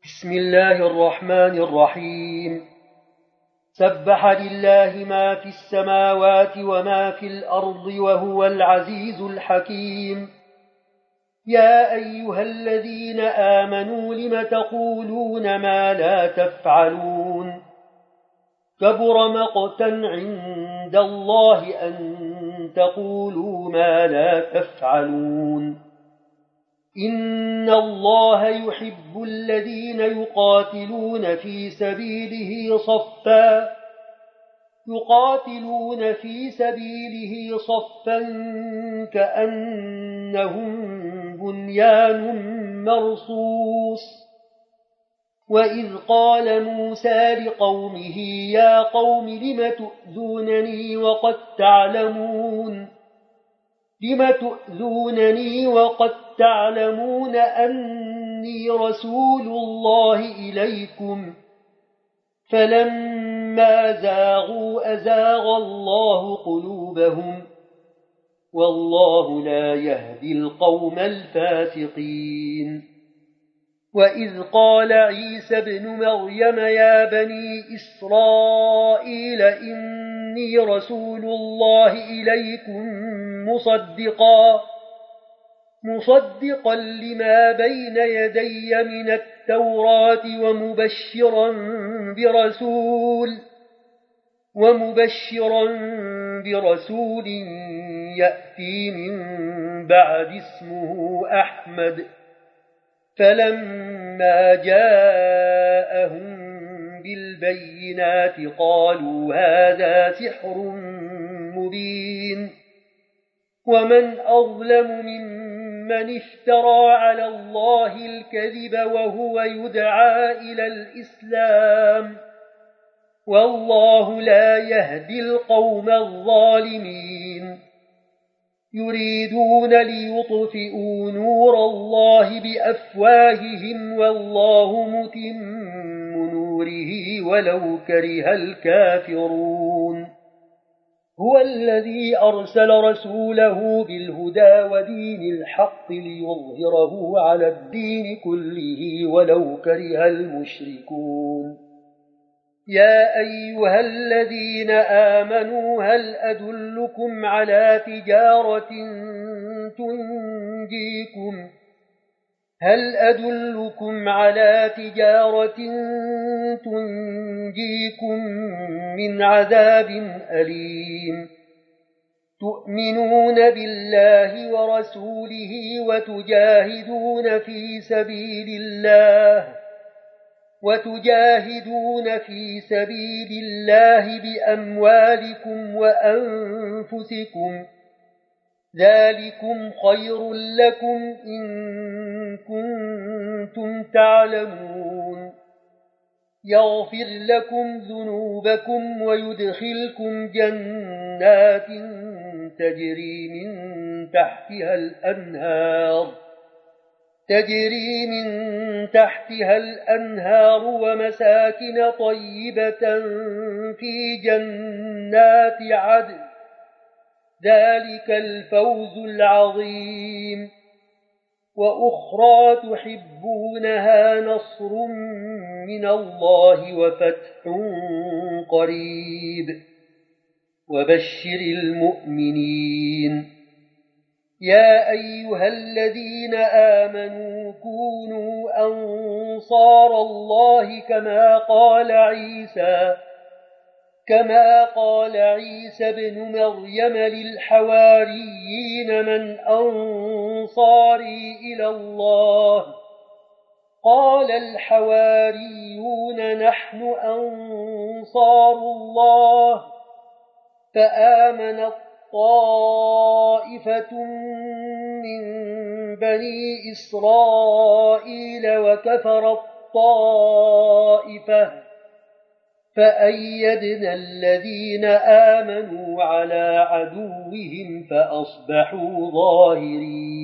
بسم الله الرحمن الرحيم. سبح لله ما في السماوات وما في الأرض وهو العزيز الحكيم. يا أيها الذين آمنوا لم تقولون ما لا تفعلون؟ كبر مقتا عند الله أن تقولوا ما لا تفعلون. إن الله يحب الذين يقاتلون في سبيله صفا كأنهم بنيان مرصوص. وإذ قال موسى لقومه يا قوم لم تؤذونني وقد تعلمون أني رسول الله إليكم؟ فلما زاغوا أزاغ الله قلوبهم والله لا يهدي القوم الفاسقين. وإذ قال عيسى ابن مريم يا بني إسرائيل إني رسول الله إليكم مصدقا لما بين يدي من التوراة ومبشرا برسول يأتي من بعد اسمه أحمد. فلما جاءهم بالبينات قالوا هذا سحر مبين. ومن أظلم ممن افترى على الله الكذب وهو يدعى إلى الإسلام والله لا يهدي القوم الظالمين. يريدون ليطفئوا نور الله بأفواههم والله متم نوره ولو كره الكافرون. هو الذي أرسل رسوله بالهدى ودين الحق ليظهره على الدين كله ولو كره المشركون. يا أيها الذين آمنوا هل أدلكم على تجارة تنجيكم من عذاب أليم؟ تؤمنون بالله ورسوله وتجاهدون في سبيل الله بأموالكم وأنفسكم، ذلكم خير لكم إن كنتم تعلمون. يغفر لكم ذنوبكم ويدخلكم جنات تجري من تحتها الأنهار ومساكن طيبة في جنات عدن، ذلك الفوز العظيم. وأخرى تحبونها نصر من الله وفتح قريب وبشر المؤمنين. يا أيها الذين آمنوا كونوا أنصار الله كما قال عيسى بن مريم للحواريين من أنصاري إلى الله؟ قال الحواريون نحن أنصار الله. فآمنت طائفة من بني إسرائيل وكفرت طائفة فأيدنا الذين آمنوا على عدوهم فأصبحوا ظاهرين.